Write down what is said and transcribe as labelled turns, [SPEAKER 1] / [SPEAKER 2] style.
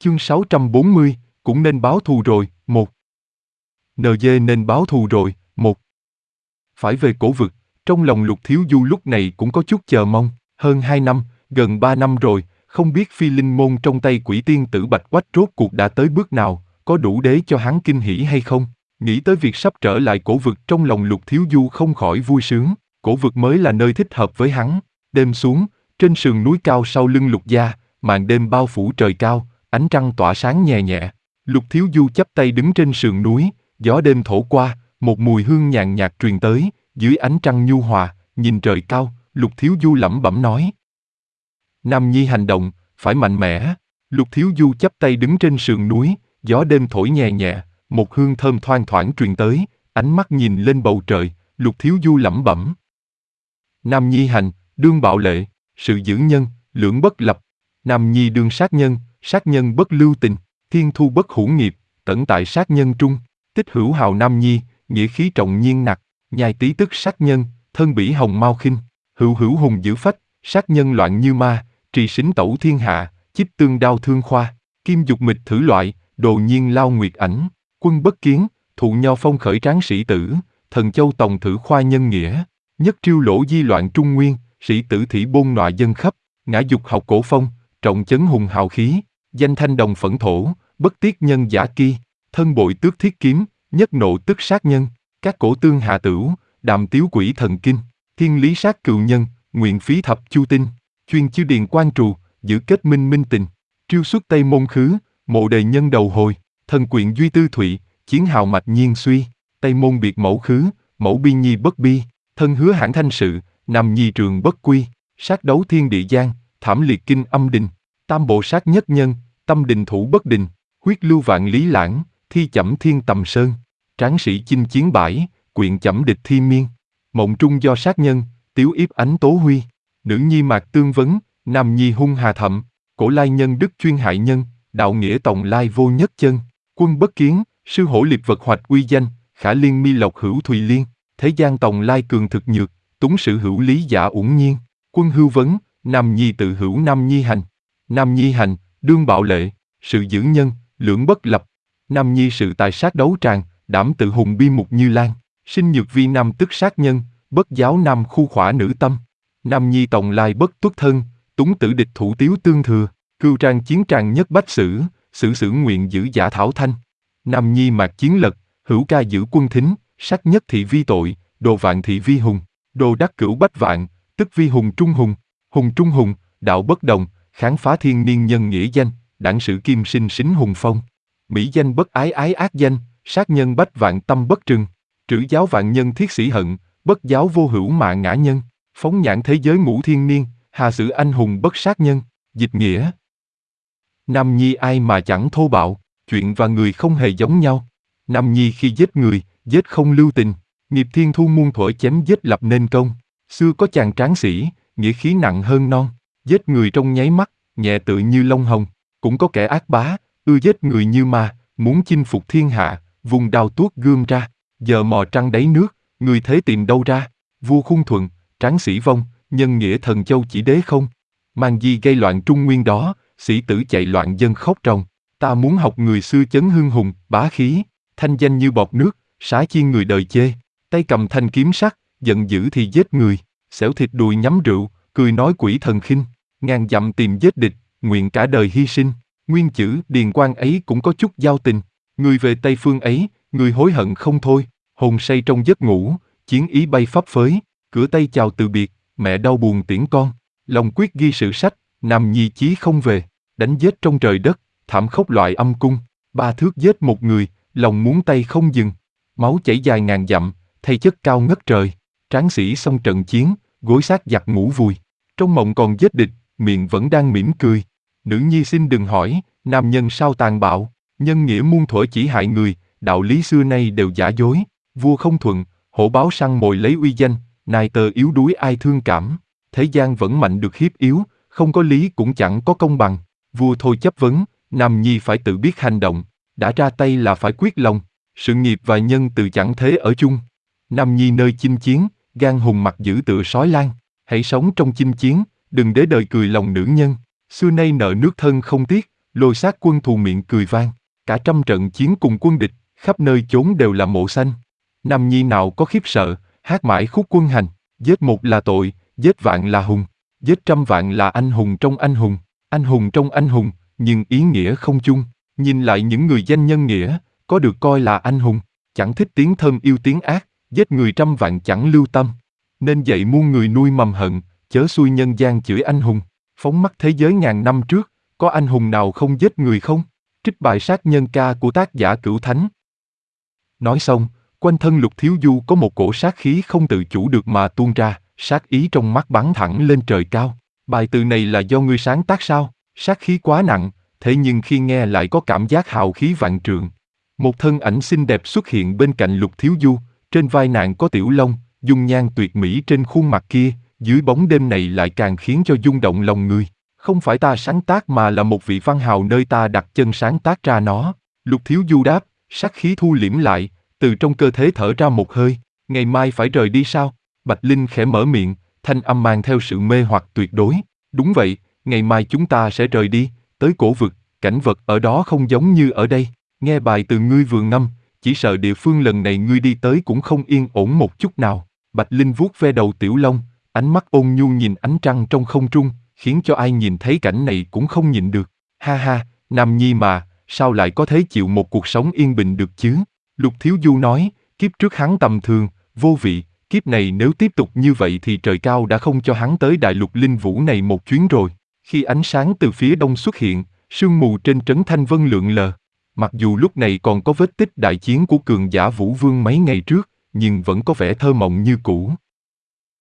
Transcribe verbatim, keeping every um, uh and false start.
[SPEAKER 1] Chương sáu trăm bốn mươi, cũng nên báo thù rồi, một. en giê nên báo thù rồi, một. Phải về cổ vực, trong lòng Lục Thiếu Du lúc này cũng có chút chờ mong, hơn hai năm, gần ba năm rồi, không biết phi linh môn trong tay quỷ tiên tử Bạch Quách rốt cuộc đã tới bước nào, có đủ để cho hắn kinh hỉ hay không? Nghĩ tới việc sắp trở lại cổ vực trong lòng Lục Thiếu Du không khỏi vui sướng, cổ vực mới là nơi thích hợp với hắn. Đêm xuống, trên sườn núi cao sau lưng Lục gia, màn đêm bao phủ trời cao, ánh trăng tỏa sáng nhẹ nhẹ. Lục Thiếu Du chắp tay đứng trên sườn núi, gió đêm thổi qua, một mùi hương nhàn nhạt truyền tới, dưới ánh trăng nhu hòa, nhìn trời cao, Lục Thiếu Du lẩm bẩm nói. Nam nhi hành động, phải mạnh mẽ. Lục Thiếu Du chắp tay đứng trên sườn núi, gió đêm thổi nhẹ nhẹ, một hương thơm thoang thoảng truyền tới, ánh mắt nhìn lên bầu trời, Lục Thiếu Du lẩm bẩm. Nam nhi hành, đương bạo lệ, sự giữ nhân, lưỡng bất lập. Nam nhi đương sát nhân, sát nhân bất lưu tình, thiên thu bất hữu nghiệp, tẩn tại sát nhân trung. Tích hữu hào nam nhi, nghĩa khí trọng nhiên nặc, nhai tí tức sát nhân, thân bỉ hồng mau khinh. Hữu hữu hùng giữ phách, sát nhân loạn như ma, trì sính tẩu thiên hạ, chích tương đao thương khoa. Kim dục mịch thử loại, đồ nhiên lao nguyệt ảnh. Quân bất kiến, thụ nho phong khởi tráng sĩ tử, thần châu tòng thử khoa nhân nghĩa. Nhất triêu lỗ di loạn trung nguyên, sĩ tử thị bôn nọa dân khắp. Ngã dục học cổ phong, trọng chấn hùng hào khí. Danh thanh đồng phẫn thổ, bất tiết nhân giả ki. Thân bội tước thiết kiếm, nhất nộ tức sát nhân. Các cổ tương hạ tửu, đàm tiếu quỷ thần kinh. Thiên lý sát cựu nhân, nguyện phí thập chu tinh. Chuyên chiêu điền quan trù, giữ kết minh minh tình. Triêu xuất tây môn khứ, mộ đề nhân đầu hồi. Thần quyện duy tư thụy, chiến hào mạch nhiên suy. Tây môn biệt mẫu khứ, mẫu bi nhi bất bi. Thân hứa hãn thanh sự, nằm nhi trường bất quy. Sát đấu thiên địa giang, thảm liệt kinh âm đình. Tam bộ sát nhất nhân, tâm đình thủ bất đình. Huyết lưu vạn lý lãng, thi chẩm thiên tầm sơn. Tráng sĩ chinh chiến bãi, quyện chẩm địch thi miên. Mộng trung do sát nhân, tiếu yếp ánh tố huy. Nữ nhi mạc tương vấn, nam nhi hung hà thậm. Cổ lai nhân đức chuyên hại nhân, đạo nghĩa tòng lai vô nhất chân. Quân bất kiến, sư hổ liệt vật hoạch uy danh. Khả liên mi lộc hữu thùy liên. Thế gian tòng lai cường thực nhược, túng sự hữu lý giả uổng nhiên. Quân hưu vấn, nam nhi tự hữu nam nhi hành. Nam nhi hành, đương bạo lệ, sự giữ nhân, lưỡng bất lập. Nam nhi sự tài sát đấu tràng, đảm tự hùng bi mục như lan. Sinh nhược vi nam tức sát nhân, bất giáo nam khu khỏa nữ tâm. Nam nhi tòng lai bất tuất thân, túng tử địch thủ tiếu tương thừa. Cưu trang chiến tràng nhất bách sử, sử sử nguyện giữ giả thảo thanh. Nam nhi mạc chiến lật, hữu ca giữ quân thính, sắc nhất thị vi tội, đồ vạn thị vi hùng. Đồ đắc cửu bách vạn, tức vi hùng trung hùng. Hùng trung hùng, đạo bất đồng, kháng phá thiên niên nhân nghĩa danh, đảng sử kim sinh sính hùng phong. Mỹ danh bất ái ái ác danh, sát nhân bách vạn tâm bất trừng. Trữ giáo vạn nhân thiết sĩ hận, bất giáo vô hữu mạ ngã nhân. Phóng nhãn thế giới ngũ thiên niên, hà sử anh hùng bất sát nhân. Dịch nghĩa. Nam nhi ai mà chẳng thô bạo, chuyện và người không hề giống nhau. Nam nhi khi giết người, giết không lưu tình. Nghiệp thiên thu muôn thuở chém giết lập nên công. Xưa có chàng tráng sĩ, nghĩa khí nặng hơn non. Giết người trong nháy mắt, nhẹ tự như lông hồng. Cũng có kẻ ác bá, ưa giết người như ma, muốn chinh phục thiên hạ, vùng đao tuốt gươm ra. Giờ mò trăng đáy nước, người thế tìm đâu ra. Vua khung thuận, tráng sĩ vong, nhân nghĩa thần châu chỉ đế không. Mang di gây loạn trung nguyên đó, sĩ tử chạy loạn dân khóc ròng. Ta muốn học người xưa chấn hưng hùng, bá khí. Thanh danh như bọt nước, xá chiên người đời chê. Tay cầm thanh kiếm sắt, giận dữ thì giết người. Xẻo thịt đùi nhắm rượu, cười nói quỷ thần khinh. Ngàn dặm tìm giết địch, nguyện cả đời hy sinh. Nguyên chữ điền quan ấy cũng có chút giao tình. Người về Tây Phương ấy, người hối hận không thôi. Hồn say trong giấc ngủ, chiến ý bay phấp phới. Cửa Tây chào từ biệt, mẹ đau buồn tiễn con. Lòng quyết ghi sử sách, nam nhi chí không về. Đánh giết trong trời đất, thảm khốc loại âm cung. Ba thước giết một người, lòng muốn tay không dừng. Máu chảy dài ngàn dặm, thay chất cao ngất trời. Tráng sĩ xong trận chiến, gối xác giặc ngủ vùi. Trong mộng còn giết địch, miệng vẫn đang mỉm cười. Nữ nhi xin đừng hỏi, nam nhân sao tàn bạo. Nhân nghĩa muôn thuở chỉ hại người, đạo lý xưa nay đều giả dối. Vua không thuận, hổ báo săn mồi lấy uy danh, nài tờ yếu đuối ai thương cảm. Thế gian vẫn mạnh được hiếp yếu, không có lý cũng chẳng có công bằng. Vua thôi chấp vấn, nam nhi phải tự biết hành động. Đã ra tay là phải quyết lòng, sự nghiệp và nhân từ chẳng thế ở chung. Nam nhi nơi chinh chiến, gan hùng mặt dữ tựa sói lang. Hãy sống trong chinh chiến, đừng để đời cười lòng nữ nhân. Xưa nay nợ nước thân không tiếc, Lôi Sát quân thù miệng cười vang. Cả trăm trận chiến cùng quân địch, khắp nơi chốn đều là mộ xanh. Nam nhi nào có khiếp sợ, hát mãi khúc quân hành. Giết một là tội, giết vạn là hùng. Giết trăm vạn là anh hùng trong anh hùng. Anh hùng trong anh hùng, nhưng ý nghĩa không chung. Nhìn lại những người danh nhân nghĩa, có được coi là anh hùng. Chẳng thích tiếng thơm yêu tiếng ác, giết người trăm vạn chẳng lưu tâm. Nên dạy muôn người nuôi mầm hận, chớ xui nhân gian chửi anh hùng. Phóng mắt thế giới ngàn năm trước, có anh hùng nào không giết người không? Trích bài sát nhân ca của tác giả Cửu Thánh. Nói xong, quanh thân Lục Thiếu Du có một cổ sát khí không tự chủ được mà tuôn ra, sát ý trong mắt bắn thẳng lên trời cao. Bài từ này là do ngươi sáng tác sao? Sát khí quá nặng, thế nhưng khi nghe lại có cảm giác hào khí vạn trượng. Một thân ảnh xinh đẹp xuất hiện bên cạnh Lục Thiếu Du, trên vai nàng có tiểu long, dung nhan tuyệt mỹ trên khuôn mặt kia, dưới bóng đêm này lại càng khiến cho rung động lòng người. Không phải ta sáng tác mà là một vị văn hào nơi ta đặt chân sáng tác ra nó. Lục Thiếu Du đáp, sát khí thu liễm lại, từ trong cơ thể thở ra một hơi. Ngày mai phải rời đi sao? Bạch Linh khẽ mở miệng, thanh âm mang theo sự mê hoặc tuyệt đối. Đúng vậy, ngày mai chúng ta sẽ rời đi, tới cổ vực, cảnh vật ở đó không giống như ở đây. Nghe bài từ ngươi vừa ngâm, chỉ sợ địa phương lần này ngươi đi tới cũng không yên ổn một chút nào. Bạch Linh vuốt ve đầu Tiểu Long, ánh mắt ôn nhu nhìn ánh trăng trong không trung, khiến cho ai nhìn thấy cảnh này cũng không nhịn được. Ha ha, Nam nhi mà, sao lại có thể chịu một cuộc sống yên bình được chứ? Lục Thiếu Du nói, kiếp trước hắn tầm thường, vô vị, kiếp này nếu tiếp tục như vậy thì trời cao đã không cho hắn tới đại lục linh vũ này một chuyến rồi. Khi ánh sáng từ phía đông xuất hiện, sương mù trên trấn Thanh Vân lượn lờ. Mặc dù lúc này còn có vết tích đại chiến của cường giả Vũ Vương mấy ngày trước, nhưng vẫn có vẻ thơ mộng như cũ.